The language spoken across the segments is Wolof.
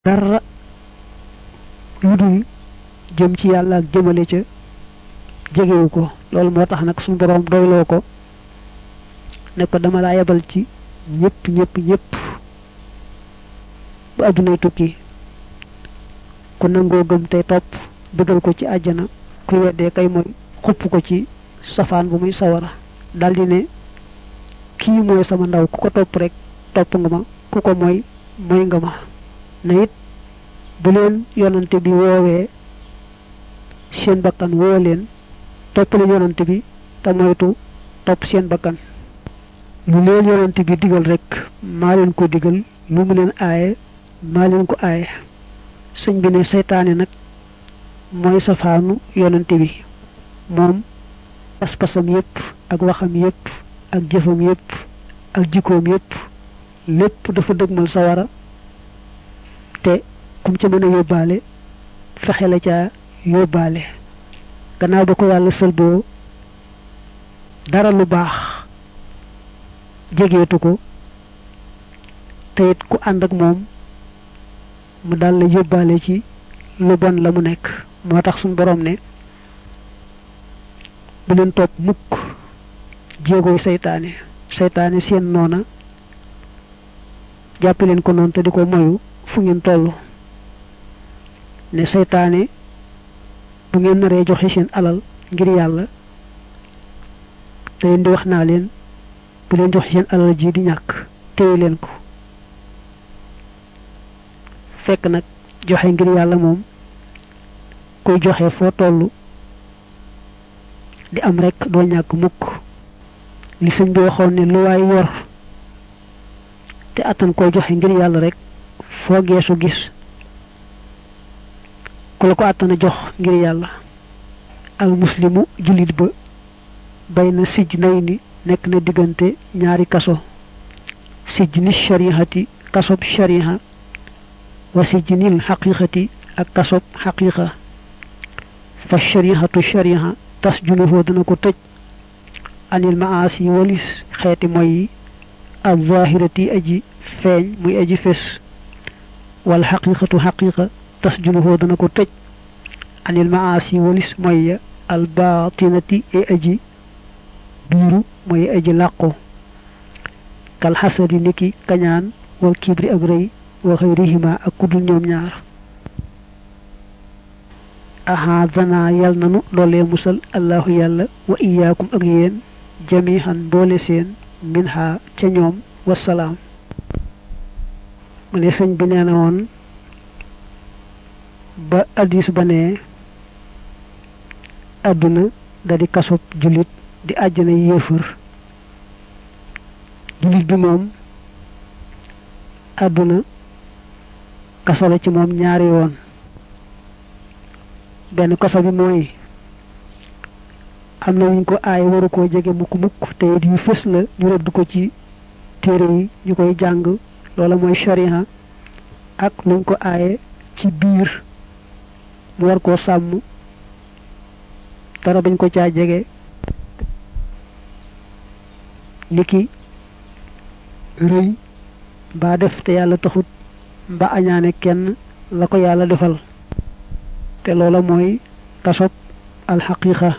dara yudul jëm ci yàlla ak jëmale ca jegewu ko loolu moo tax nag suñu borom doyloo ko ne ko dama laa yebal ci ñëpp bu addunay tukki ku nangoo gëm tey topp bëggal ko ci àjjana ku weddee kay mooy xupp ko ci safaan bu muy sawara daldi ne kii mooy sama ndaw ku ko topp rek topp nga ma ku ko mooy nga ma na it bu leen yonante bi woowee seen bakkan woo leen topp leen yonante bi te moytu topp seen bakkan lu leen yonante bi digal rek maa leen ko digal lu mu leen aaye maa leen ko aaye sëñ bi ne seytaane nag mooy safaanu yonante bi moom pas-pasam yépp ak waxam yépp ak jëfam yépp ak jikkoom yépp lépp dafa dëgmal sawara te kum ca mën a yóbbaale fexe la ca yóbbaale gannaaw ba ko yàlla sëlboo dara lu baax jegeetu ko te it ku ànd ak moom mu dal la yóbbaale ci lu bon la mu nekk moo tax suñu borom ne bu leen topp mukk jéegooy seytaane seen noona jàpp leen ko noonu te di ko moyu fu ngeen tollu ne seytaane bu ngeen naree joxe seen alal ngir yàlla te leen di wax naa leen bu leen joxe seen alal ji di ñàkk téye leen ko fekk nag joxe ngir yàlla moom koy joxe foo tollu di am rek doo ñàkk mukk li sëñ bi waxoon ne lu waay yor te attan koy joxe ngir yàlla rek foo geesu gis ku la ko attana jox ngir yàlla al muslimu jullit ba bayna sijnayni nekk na diggante ñaari kaso sijni sharihati kasob shariha wa sijnil haqiqati ak kasob haqiqa fa sharihatu shariha tasjunuhu dana ko tëj anil maasi walis xeeti moy al zahirati aji feeñ muy aji fes wal haqiqatu haqiqa tasjunuhu dana ko tëj anil maasi walis moy al batinati e aji biiru mooy aji làqu kal xasadi niki kañaan wal kibri ak rëy wa xayrihima ak kudul ñoom ñaar ahadana yal nanu loolee musal allahu yàlla wa iyaakum ak yéen jamihan boole seen minha ca ñoom wasalaam mu ne sëñ bi nee na woon ba addis ba ne àdduna da di kasub jullit di àjjana yéefër jullit bi moom àdduna kaso la ci moom ñaari yoon benn kaso bi mooy am na ñu ko aay waru koo jege mukk te it yu fës la ñu rëdd ko ci téere yi ñu koy jàng loola mooy shariha ak luñ ko aaye ci biir mu war koo sàmm dara bañ ko caa jege niki rëy mbaa def te yàlla taxut mba añaane kenn la ko yàlla defal te loola mooy kasob alxaqiqa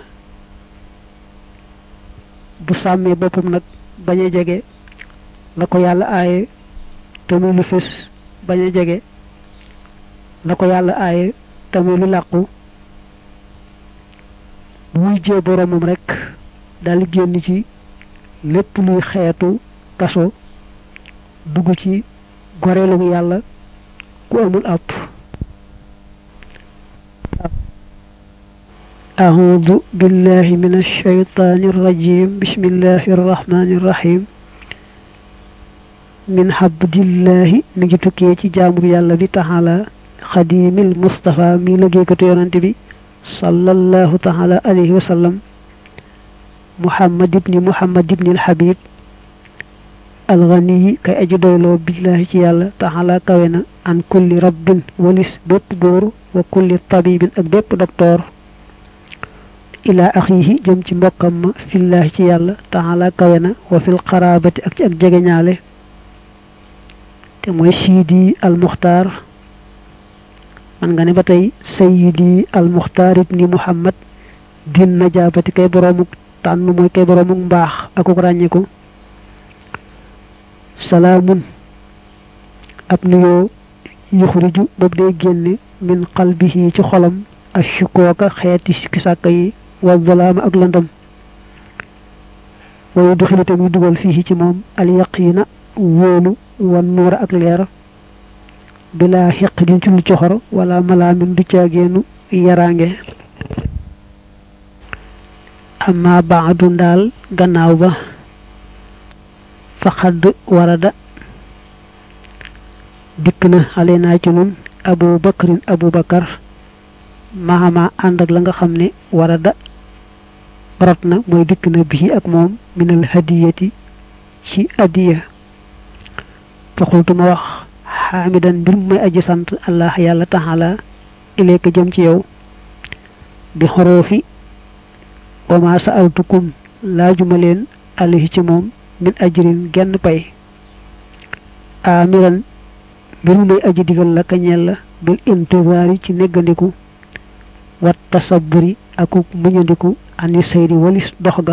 bu sàmmee boppam nag bañ a jege la ko yàlla aaye te muy lu fés bañ a jege la ko yàlla aaye te muy lu làqu bu muy jee boromam rek dal génn ci lépp luy xeetu kaso dugg ci goreelu yàlla ku amul àpp أعوذ بالله من الشيطان الرجيم بسم الله الرحمن الرحيم من حبد الله نجتكي جامر يالله بي تعالى خديم المصطفى مي لغيكتو يونت بي صلى الله تعالى عليه وسلم محمد بن الحبيب الغني كي أجدولو بالله يالله تعالى كوينا عن كل رب ولس بيب بور وكل طبيب أك بيب دكتور ila akhihi jëm ci mbokam ma fillahi ci yalla ta'ala kawena wa fil qarabati ak jegeñale te moy sidi al mukhtar man nga ne ba tey sayyidi al muxtaar ibni muhammad din najaabati kay boroomu tànn mooy kay boroomu mbaax akuk ràññiku salaamun ab nuyoo yuxriju boobu day génne min qalbihi ci xolam ashukooka xeeti sikki sàkka yi wa zalaama ak lëndëm wayu duxilu te muy dugal fii ci moom al yaqiina wóolu wan nuura ak leer bila xeq din ci lu coxor wala malaamin du caageenu yaraange amma baadu ndaal gannaaw ba faqad warada dikk na xale naa ci nun abu bakar mahama ànd ak la nga xam ne warada rot na mooy dikk na bii ak moom minal hadiyati ci adiya faqultu ma wax xaamidan mbir mu may aji sant allah yàlla taala ilayka jëm ci yow bi xoroofi wa ma sa'altukum laajuma leen alayhi ci moom min ajrin genn pay amiran mbir mu may aji digal la kañeel la bil intizaari ci neggandiku wat tasabburi akuk muñandiku ani sayri walis dox ga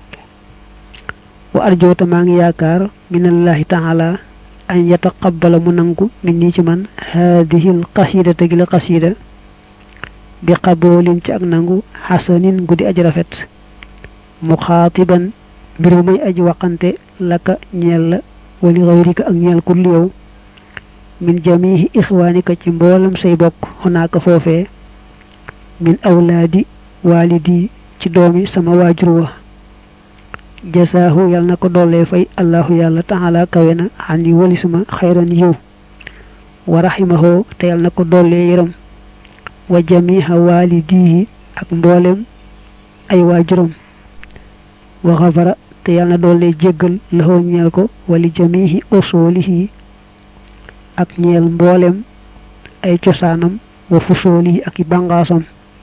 wa arjoota maa ngi yaakaar minallahi taala an yataqabbala mu nangu min nii ci man haadihi l qasidata gi la qasida bi qaboolin ci ak nangu xasanin guddi aj rafet muxaatiban mbir mu may aji waxante laka ñeel la wali xayrika ak ñeel kulli yow min jamihi ixwaanika ci mboolam say bokk xonaaka foofee min awlaadi walidi ci doomi sama waajur wa jasaahu yàlla na ko dollee fay allahu yàlla taala kawe na xan yi walisuma xayran yiw wa raximahu te yàlla na ko dollee yërëm wa jamiha walidihi ak mboolem ay waajuram wa xafara te yàlla na dollee jéggal laxoo ñeel ko wali jamihi usulihi ak ñeel mboolem ay cosaanam wa fusoolihi ak i bàngaasam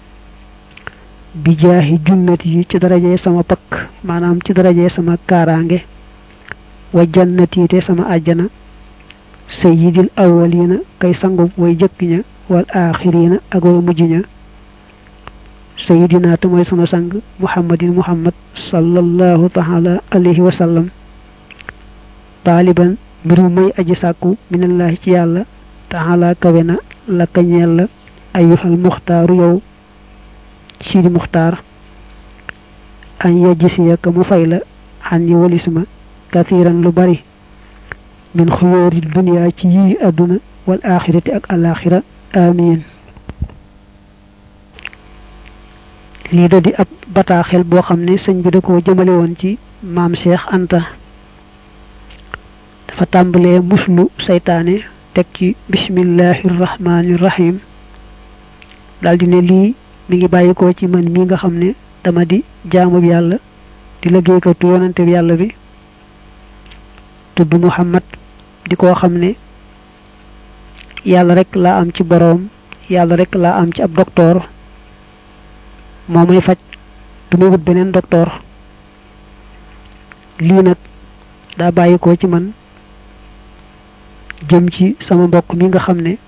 bi jaahi junnati yi ci darajee sama pakk maanaam ci darajee sama kaaraange wa jannati te sama àjjana sayyidil awwalina kay sangub way jëkk ña wal aaxirina ak way mujj ña sayyidina te mooy sunu sang muhammad sallallahu taala alayhi wa sallam taaliban mbiru may aji sàkku minallahi ci yàlla taala kawe na la kañeel la ayyuhal muxtaaru yow sidi muxtaar an yajisiyaka mu fay la xan yi walisma kathiran lu bari min xuyóori dunya ci yi àdduna wal axirati ak alaxira amin lii da di ab bataaxel boo xam ne sëñ bi da koo jëmale woon ci maam Cheikh Anta dafa tàmbalee muslu saytaane teg ci bismillahi rahmaani rahim daldi ne lii mi ngi bàyyikoo ci man mi nga xam ne dama di jaamub yàlla di liggéeykatu yonante bi yàlla bi tudd Muhammad di koo xam ne yàlla rek laa am ci boroom yàlla rek laa am ci ab docteur moo may faj du may wut beneen docteur lii nag daa bàyyikoo ci man jëm ci sama mbokk mi nga xam ne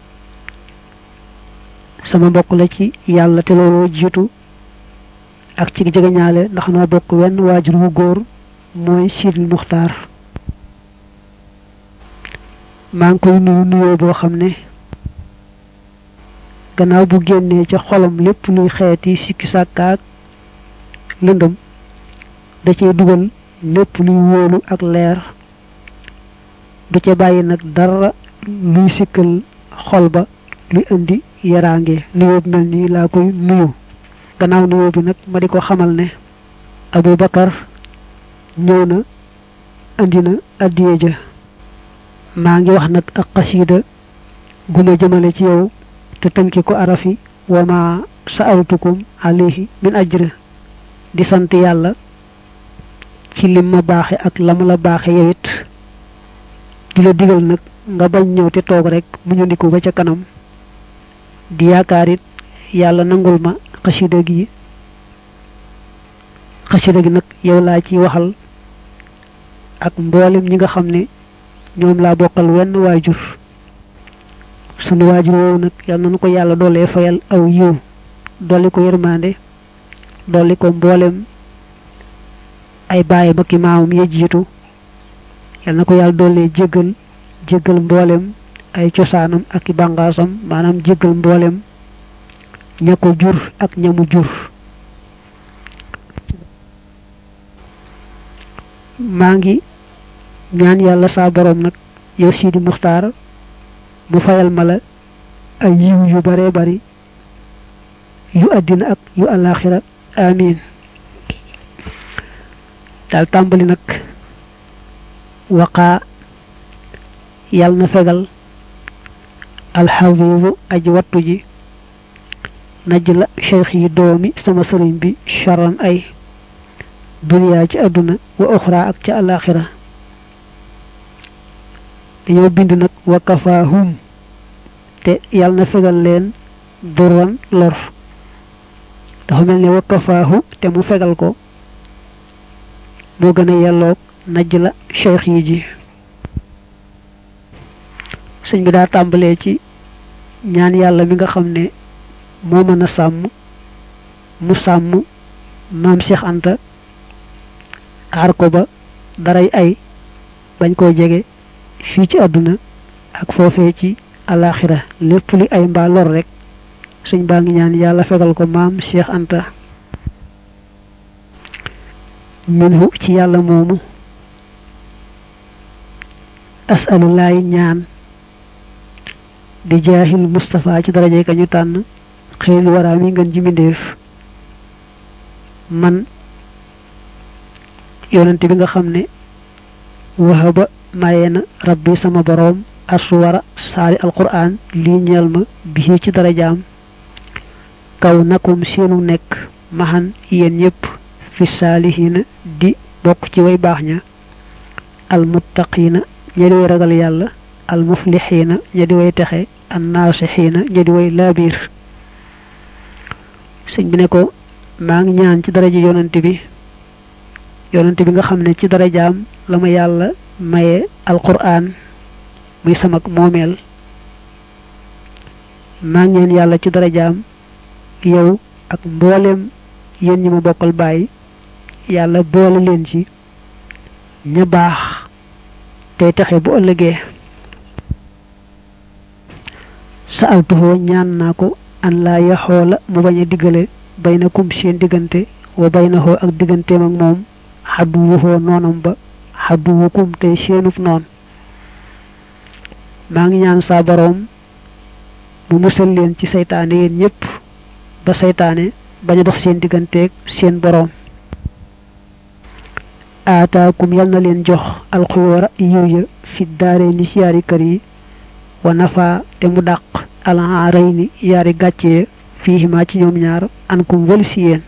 sama mbokk la ci yàlla te looloo jiitu ak ci jegeñaale ndax noo bokk wenn waajur wu góor mooy Sidil Muxtaar maa ngi koy nuyu nuyoo boo xam ne gannaaw bu génnee ca xolam lépp luy xeeti sikki sàkkaak lëndëm da cee dugal lépp luy wóolu ak leer du ca bàyyi nag dara luy sikkal xol ba luy indi yaraange nuyoo bi mel nii laa koy nuyu gannaaw nuyoo bi nag ma di ko xamal ne Abu Bakar ñëw na andi na addiye ja maa ngi wax nag ak xasiida gu ma jëmale ci yow te tënki ko arafi wa ma sa'altukum alayhi min ajr di sant yàlla ci lim ma baaxe ak la ma la baaxe yow it di la digal nag nga bañ ñëw te toog rek mu ñu ndiku ba ca kanam di yaakaar it yàlla nangul ma xasida gi nag yow laa ci waxal ak mboolem ñi nga xam ne ñoom laa bokkal wenn waajur sunu waajur woowu nag yal nañu ko yàlla doolee fayal aw yiw dolli ko yërmande dolli ko mboolem ay bàyyi ba ki maamam ya jiitu yal na ko yàlla doolee jéggal mboolem ay cosaanam ak i bàngaasam maanaam jéggal mboolem ña ko jur ak ñamu jur maa ngi ñaan yàlla saa borom nag yow Sidi Muxtaar mu fayal ma la ay yiw yu bare bari yu àddina ak yu alaxira amin daal tàmbali nag waqaa yàlla na fegal alxafiisu aji wattu ji naj la cheikh yi doomi sama sëriñ bi charan ay duniyaa ci àdduna wa oxra ak ca alaxira dañoo bind nag wa kafaahum te yàlla na fegal leen durran lor dafa mel ne wa kafaahu te mu fegal ko moo gën a yelloog naj la cheikh yi ji sëñ bi daa tàmbalee ci ñaan yàlla mi nga xam ne moo mën a sàmm mu sàmm maam Cheikh Anta aar ko ba daray ay bañ koo jege fii ci àdduna ak foofee ci alaxira lépp li ay mbaa lor rek sëñ baa ngi ñaan yàlla fegal ko maam Cheikh Anta minhu ci yàlla moomu asalulaay ñaan di jaahil Mustafa ci daraje ka ñu tànn xëyil waraa mi ngeen ji mindéef man yonente bi nga xam ne wahaba maye na rabbi sama boroom aswara saari alquran lii ñeel ma bii ci darajaam kaw nakum seenu nekk maxan yéen ñépp fi saalihiina di bokk ci way baax ña almuttaqiina ña di way ragal yàlla almuflixiina ña di way texe annaasixiina ña di way laabiir sëñ bi ne ko maa ngi ñaan ci daraja yonante bi nga xam ne ci darajaam la ma yàlla maye alquran muy samak moomeel maa ngi ñaan yàlla ci darajaam yow ak mboolem yéen ñi ma bokkal bàyyi yàlla boole leen ci ña baax tey taxe bu ëllëgee sa altuhoo ñaan naa ko an laa yaxoola mu bañ a diggale baynakum seen diggante wa baynahoo ak digganteem ak moom xadduwuhoo noonam ba xadduwukum tey seenub noon maa ngi ñaan saa boroom mu musal leen ci saytaane yéen ñépp ba saytaane bañ a dox seen digganteeg seen boroom aataakum yal na leen jox alxuyoora yiw ya fi daare ni ci yaari kër yi wa nafa te mu dàq alxaaray ni yaari gàccee fiihimaa ci ñoom ñaar ankum wël si yéen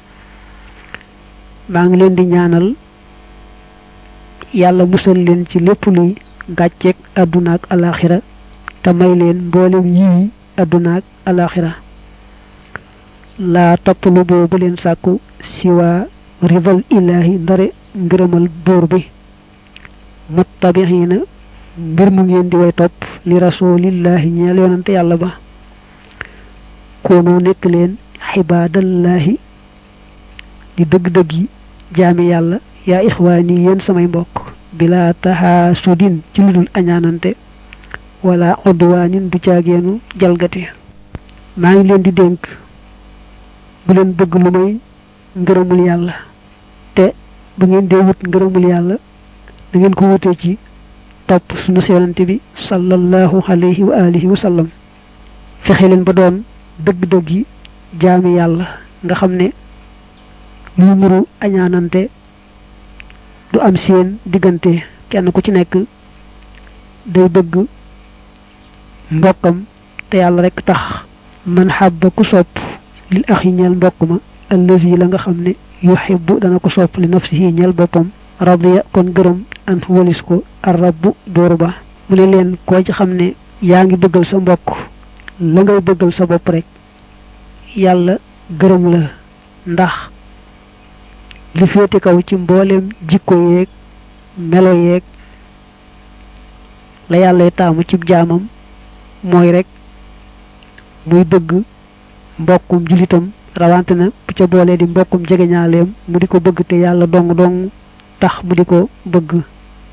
maa ngi leen di ñaanal yàlla musal leen ci lépp luy gàcceeg àdduna ak alaxira te may leen mboolem yiwi àdduna ak alaxira laa toppalu boobu leen sàkku siwaa ridal ilaahi ndare ngërëmal buur bi muttabixiina mbir mu ngeen di way topp li rasulillahi ñeel yonante yàlla ba koonoo nekk leen xibaadallaahi di dëgg-dëgg jaami yàlla yaa ixwaani yéen samay mbokk bila taxaasudin ci lu dul añaanante wala udwaanin du caageenu jalgati maa ngi leen di dénk bu leen bëgg lu may ngërëmul yàlla te bu ngeen dee wut ngërëmul yàlla da ngeen ko wutee ci topp sunu yonante bi sallallahu alayhi wa alihi wa sallam fexe leen ba doon dëgg-dëgg jaami yàlla nga xam ne luy nuru añaanante du am seen diggante kenn ku ci nekk day bëgg mbokkam te yàlla rekk tax man xàbba ku sopp lil axi ñeel mbokk ma allazi la nga xam ne yuhibbu dana ko sopp li nafsihi ñeel boppam radiya kon gërëm an walis ko ar rabbu buur ba mu ne leen koo ci xam ne yaa ngi bëggal sa mbokk la ngay bëggal sa bopp rek yàlla gërëm la ndax li féete kaw ci mbooleem jikko yeeg melo yeeg la yàllay taamu ci jaamam mooy rek muy bëgg mbokkum julitam rawante na bu ca boole di mbokkum jegeñaaleem mu di ko bëgg te yàlla dong dong tax mu di ko bëgg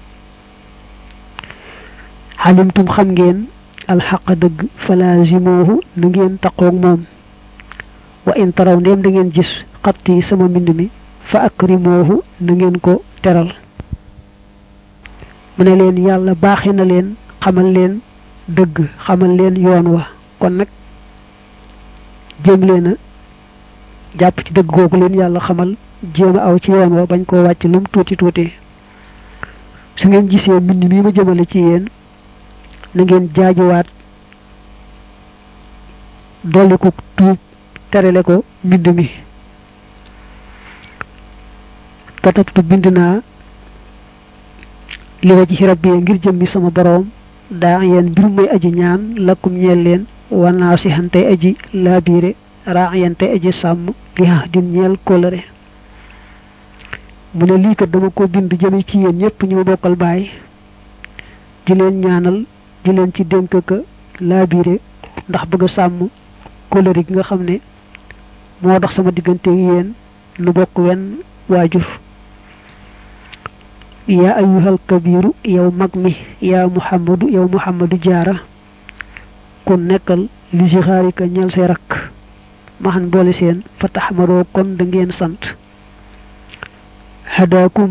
xalimtum xam ngeen alxaqa dëgg falaazimuhu na ngeen taqoog moom wa in taraw ndéem da ngeen gis xatti sama mbind mi fa akrimoohu na ngeen ko teral mu ne leen yàlla baaxe na leen xamal leen dëgg xamal leen yoon wa kon nag jéem leen a jàpp ci dëgg googu leen yàlla xamal jéem a aw ci yoon wa bañ koo wàcc lum tuuti tuuti su ngeen gisee mbind mi ma jëmale ci yéen na ngeen jaajuwaat dolli ko tuub terale ko mbind mi katabtu bind naa li waji rabbi ngir jëmmi sama boroom daa yeen mbir muy aji ñaan lakum ñeel leen wanaasihan tey aji laabiire raayan tey aji sàmm li din ñeel kóllëre mu ne lii kat dama ko bind jëme ci yéen ñépp ñu bokkal baay di leen ñaanal di leen ci dénk ka laabiire ndax bëgg a sàmm kóllëre gi nga xam ne moo dox sama diggante yéen nu bokk wenn waajur yaa ayyuhal kabiru yow mag mi yaa muhammadu jaara kon nekkal li si xaarika ñel say rakk maxan boole seen fa taxmaroo kon da ngeen sant hadaakum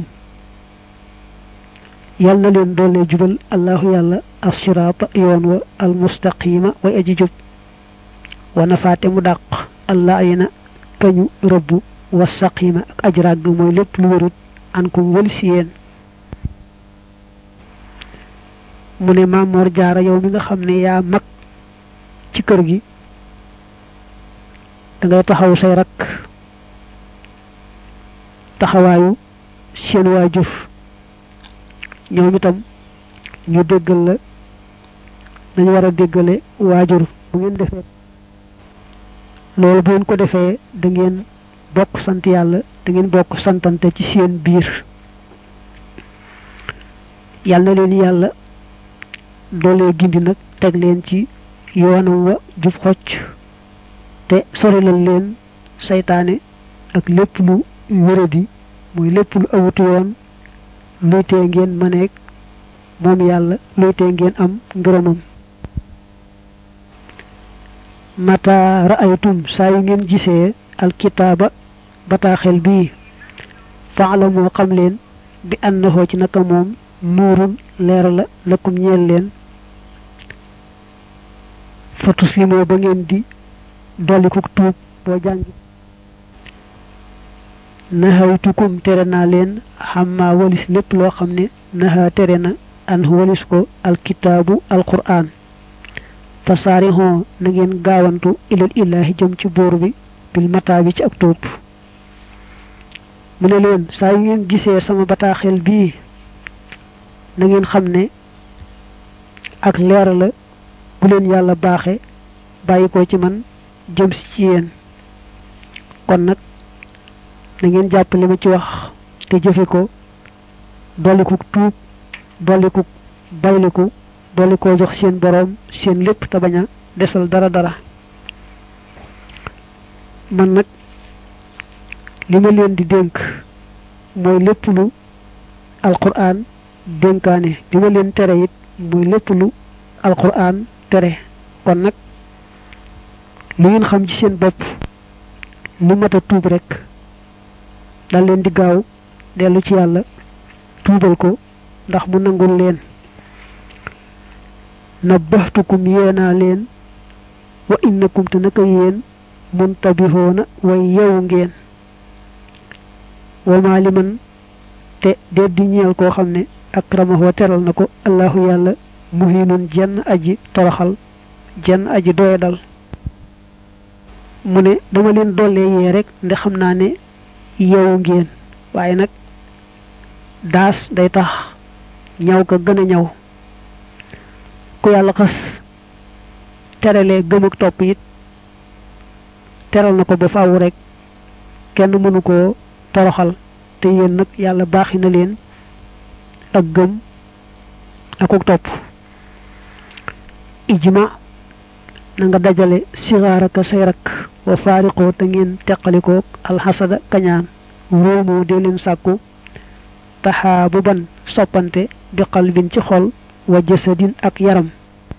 yal na leen doole jubal allahu yàlla assiraata yoon wa almustaqima way aji jub wa nafaate mu dàq allah ayna kañu rëbbu wa saqima ak aj ràgg mooy lépp lu wérut an kum wël si yéen mu ne Maamoor Jaara yow mi nga xam ne yaa mag ci kër gi da ngay taxaw say rakk taxawaayu seen waajur ñoom itam ñu déggal la nañu war a déggale waajur bu ngeen defee loolu bu ngeen ko defee da ngeen bokk sant yàlla da ngeen bokk santante ci seen biir yàlla na leen yàlla doole gindi nag teg leen ci yoonam wa jub xocc te sorilal leen saytaane ak lépp lu wéradi mooy lépp lu awutu yoon luy tee ngeen maneeg moom yàlla luy tee ngeen am ngërëmam mata ra'aytum saa yu ngeen gisee alkitaaba bataaxel bii faala moo xam leen bi annahu ci naka moom nuurun leer la lakum ñeel leen fa tuslimoo ba ngeen di dolli ko tuub boo jàngi nahaytukum tere naa leen xamma walis lépp loo xam ne naha tere na an walis ko alkitaabu alquran fa saarixoo na ngeen gaawantu ilal illaahi jëm ci buur bi bil mataa bi ci ak tuub mu ne leen saa yu ngeen gisee sama bataaxel bii na ngeen xam ne ak leer la bu leen yàlla baaxe bàyyi ko ci man jëm si ci yéen kon nag na ngeen jàpp li ma ci wax te jëfe ko dolliku tuub dolliku bayliku dolli koo jox seen boroom seen lépp te bañ a desal dara man nag li ma leen di dénk mooy lépp lu alquran dénkaane li ma leen tere it mooy lépp lu alquran tere kon nag lu ngeen xam ci seen bopp lu mat a tuub rek dal leen di gaaw dellu ci yàlla tuubal ko ndax mu nangul leen nabbahtukum yeenaa leen wa innakum te naka yéen muntabihoona way yewu ngeen wama liman te déet di ñeel koo xam ne akramahoo teral na ko allahu yàlla muhinun jenn aji toroxal jenn aji doyadal mu ne dama leen dollee yee rek nde xam naa ne yewu ngeen waaye nag daas day tax ñaw ka gën a ñaw ku yàlla xas teralee gëm ak topp it teral na ko ba faaw rek kenn mënu koo toroxal te yéen nag yàlla baaxi na leen ak gëm ak topp ijma na nga dajale sigaaraka say rak wa faariqoo te ngeen teqalikoo alxasada kañaan wóomoo dee leen sàkku taxaabu ban soppante bi qalbin ci xol wa jasadin ak yaram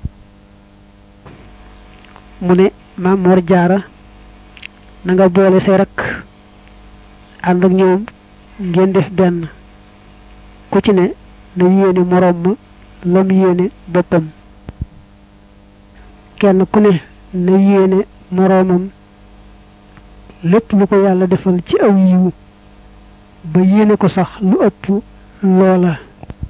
mu ne Maam Mor Jaara na nga boole say rak ànd ak ñoom ngeen def benn ku ci ne na yéene moroom ma lam yéene boppam kenn ku ne na yéene moroomam lépp lu ko yàlla defal ci aw yiwu ba yéene ko sax lu ëpp loola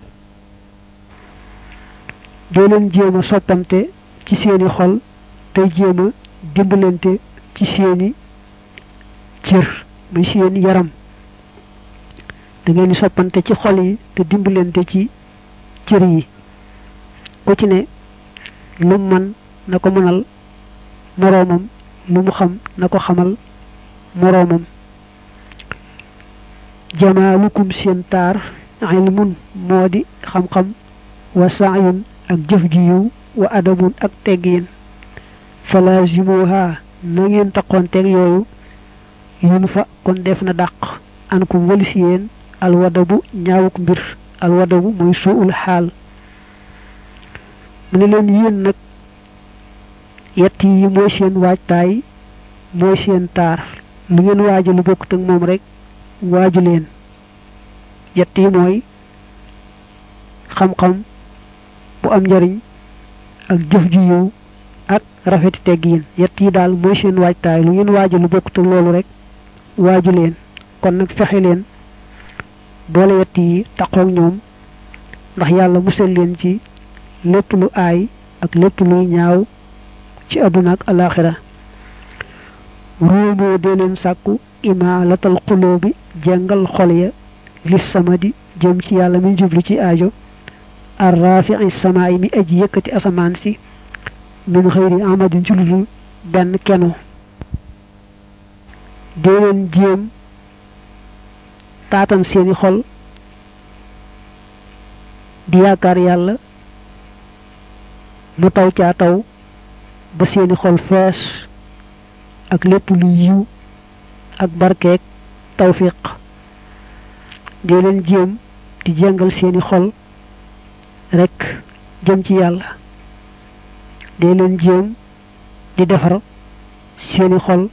doo leen jéem a soppante ci seeni xol tey jéem a dimbalante ci seeni cër muy seeni yaram da ngeen di soppante ci xol yi te dimbalante ci cër yi ku ci ne lu man na ko mënal moroomam lu mu xam na ko xamal moroomam jamaalukum seen taar ilmun moo di xam-xam wa saayun ak jëf ju yiw wa adabun ak teggiin falaazimuha na ngeen taqoonteeg yooyu yun fa kon def na dàq an ko walis yéen alwadabu ñaawuk mbir alwadabu mooy suul xaal mu ne leen yéen nag yett yi mooy seen waajtaay mooy seen taar lu ngeen waaja lu bokkut ak moom rek waaju leen yett yi mooy xam-xam bu am njariñ ak jëf ju yiw ak rafeti teggiin yett yi daal mooy seen waajtaay lu ngeen waaja lu bokkut ak loolu rek waaju leen kon nag fexe leen boole yett yi taqoog ñoom ndax yàlla musal leen ci lépp lu aay ak lépp luy ñaaw ci àdduna ak alaxira ruumoo dee leen sàkku imaalatal xuloobi jengal xol ya lis samadi jëm ci yàlla mi jublu ci aajo arrafi'i samaay mi aji yëkkati asamaan si min xëyri amadin ci ludul benn keno dee leen jéem taatan seeni xol di yaakaar yàlla mu taw caa taw ba seeni xol fees ak lépp lu yiw ak barkeek tawfiq dee leen jéem di jàngal seeni xol rek jëm ci yàlla dee leen jéem di defar seeni xol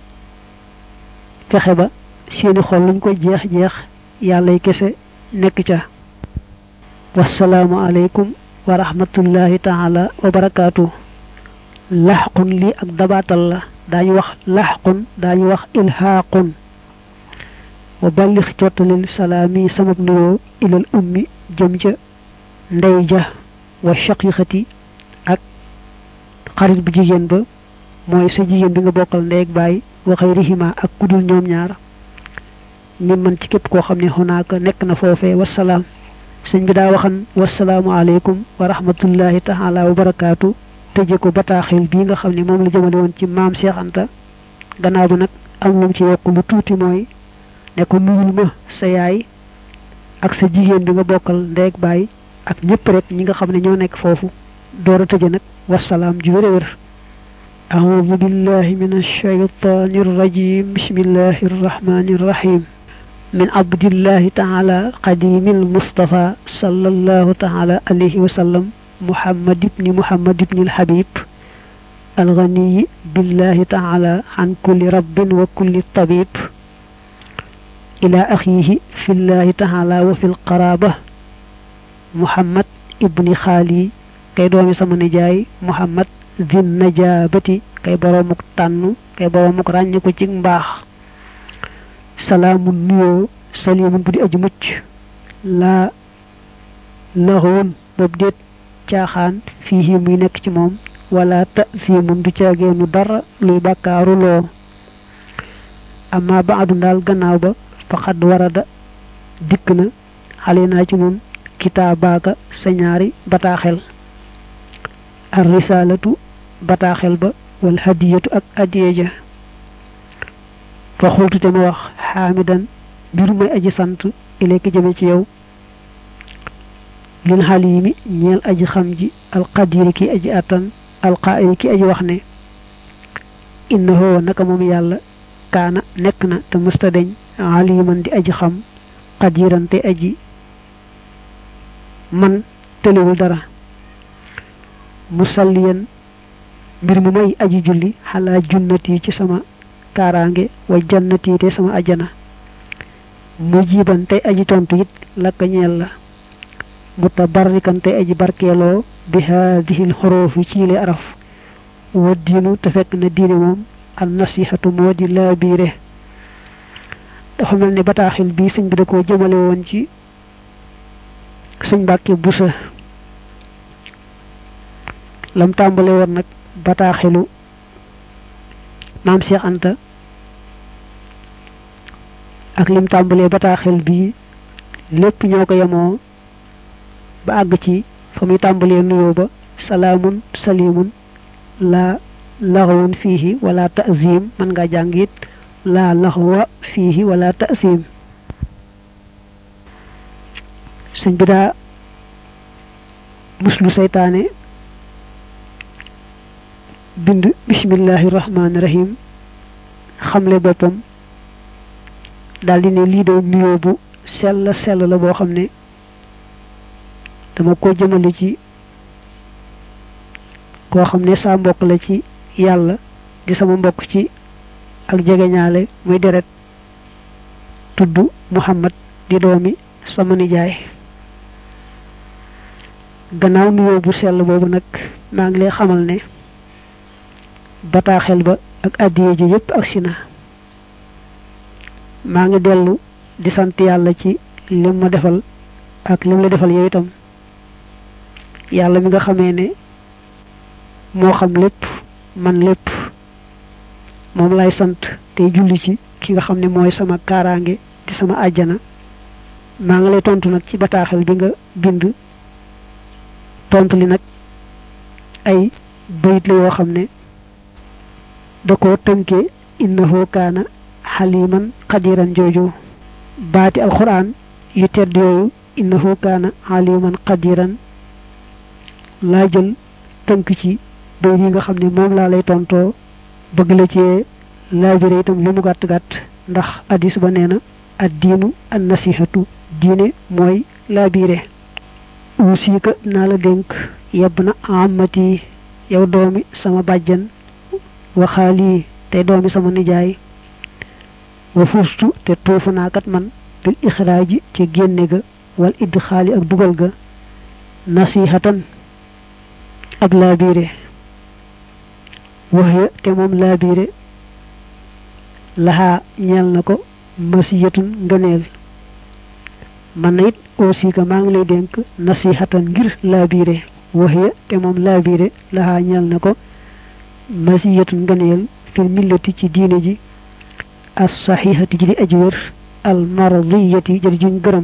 fexe ba seeni xol luñ ko jeex-jeex yàllay kese nekk ca wassalaamu aleykum wa rahmatullahi taala wa barakaatu laxqun lii ak dabaatal la daañu wax laxqun daañu wax ilhaaqun wa ballix jottalil salaami samab nuyoo ilal ummi jëm ca ndey ja wa shaqiqati ak xarit bu jigéen ba mooy sa jigéen bi nga bokkal ndey ak baay wa xayrihima ak kudul ñoom ñaar mi man ci képp koo xam ne xonaaka nekk na foofee wasalaam sëñ bi daa waxan wasalaamu aleykum wa rahmatullahi taala wa barakaatu tëje ko bataaxil bii nga xam ne moom la jëmale woon ci maam Cheikh Anta gannaaw bi nag am lu mu ci yokk lu tuuti mooy ne ko nuyul ma sa yaay ak sa jigéen bi nga bokkal ndeeg baay ak ñëpp rek ñi nga xam ne ñoo nekk foofu door a tëje nag wasalaam ju wér a wér أعوذ بالله من الشيطان الرجيم بسم الله الرحمن الرحيم من عبد الله تعالى قديم المصطفى صلى الله تعالى عليه وسلم محمد بن الحبيب الغني بالله تعالى عن كل رب وكل طبيب إلى أخيه في الله تعالى وفي القرابة محمد ابن خالي كي دومي سمني جاي محمد ذي النجابة كي برومك تانو كي برومك رانيكو ci mbax salaamun nuyoo salimun bu di aji mucc laa laxoon boobu déet caaxaan fii muy nekk ci moom wala ta fii mun du caageenu dara luy bàkkaaru loo amma baadu ndaal gannaaw ba faqad warada dikk na xale naa ci nun kitaabaaka sa ñaari bataaxel ar risalatu bataaxel ba wal hadiyatu ak adiyeja fa xultu te ma wax xaamidan mbir may aji sant ilayka jëme ci yow lil xalimi ñeel aji xam ji alqadiri ki aji attan alqaa'il ki aji wax ne innahu naka moom yàlla kaana nekk na te mësta deñ aliman di aji xam qadiran te aji man tëlewul dara musalliyan mbir mu may aji julli xalaa junnati ci sama kaaraange wa jannati te sama ajana mujiban tey aji tontu it lakka ñeel la mutabarrikan tey aji barkeeloo bi haadihi lxurufi ci le araf wa diinu te fekk na diine moom an nasihatu moo di laa biire dafa mel ne bataaxil bi sëñ bi da koo jëmale woon ci sëñ Mbàkke Buso lam tàmbale woon nag bataaxilu maam Cheikh Anta ak lim tàmbalee bataaxil bii lépp ñoo ko yemoo ba àgg ci fa muy tàmbalee nuyoo ba salaamun salimun laa laxwun fiihi wala ta'zim mën nga jàng it laa laxwa fiihi wala ta'zim sëñ bi daa muslu seytaane bind bismillahi rahmaani rahim xamle boppam daldi ne lii de nuyoo bu sell la boo xam ne dama ko jëmale ci koo xam ne saa mbokk la ci yàlla di sama mbokk ci ak jegeñaale muy deret tudd Muhammad di doomi sama nijaay gannaaw nuyoo bu sell boobu nag maa ngi lay xamal ne bataaxel ba ak addiye ji yépp ak sina maa ngi dellu di sant yàlla ci lim ma defal ak lim la defal yow itam yàlla mi nga xamee ne moo xam lépp man lépp moom lay sant tey julli ci ki nga xam ne mooy sama kaaraange di sama àjjana maa ngi lay tontu nag ci bataaxel bi nga bind tontu li nag ay bayit la yoo xam ne da koo tënkee innahu kaana xaliman qadiran jooju baati alquran yu tedd yooyu innahu kaana xaliman qadiran laa jël tënk ci bayit yi nga xam ne moom laa lay tontoo bëgg la cee laabire itam lu mu gàtt gàtt ndax addis ba nee na ad diinu an nasihatu diine mooy laabire usiika naa la dénk yebb na amati yow doomi sama bàjjan waxaali tey doomi sama nijaay wa fustu te tuufu naa kat man bil ixraaji ci génne ga wal idxaali ak dugal ga nasihatan ak laabiire waxya te moom laabiire laxaa ñeel na ko masiyatun ngëneel man na it aussi que maa ngi lay dénk nasihatan ngir laabiire waxya te moom laabiire laxaa ñeel na ko masiyatun ngëneel fil millati ci diine ji as saxiixati ji di aji wér al mardiyati jadi juñ gërëm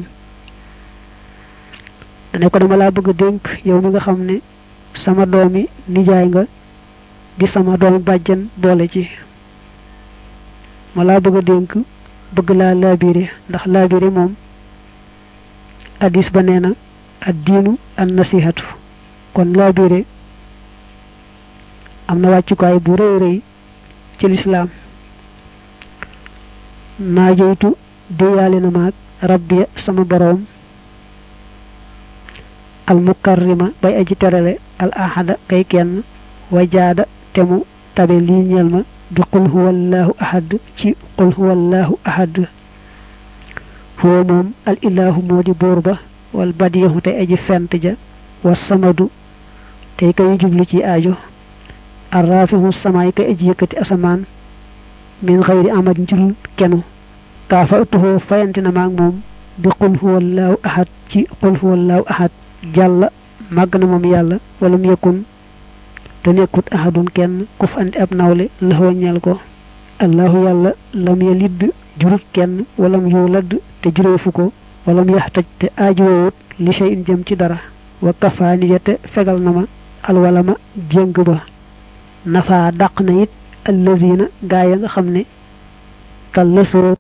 dane ko dama laa bëgg a dénk yow mi nga xam ne sama doomi nijaay nga di sama doomi bàjjan boole ci ma laa bëgg a dénk bëgg laa laabire ndax laabire moom addis ba nee na ad diinu an nasihatu kon laabire am na wàccukaay bu rëy rëy ci lislaam naa jeytu déyaale na maag rabbiya sama boroom al mukarrima bay aji terale al ahada kay kenn wajaada te mu tabe lii ñeel ma bi qul huwallahu ahad ci qul huwallahu ahad huwa moom al ilahu moo di buur ba wal badiyahu te aji fent ja wa samadu tey kay jublu ci aajo arrafihu samaay kay aji yëkkati asamaan min xayri amad njurul kenu kaafa utuhoo fayante na maag moom bi qul huwallahu ahad ci qul huwallahu ahad jàlla màgg na moom yàlla wala mu yëkkun te nekkut ahadun kenn ku fa andi ab nawle laxoo ñeel ko allahu yàlla lam yalid jurut kenn walam yulad te jureefu ko walam yaxtaj te aajuwoowut li shay'in jëm ci dara wa kafaaniya te fegal na ma alwalama jéng ba nafa dàq na it allazina gaa ya nga xam ne tallasoo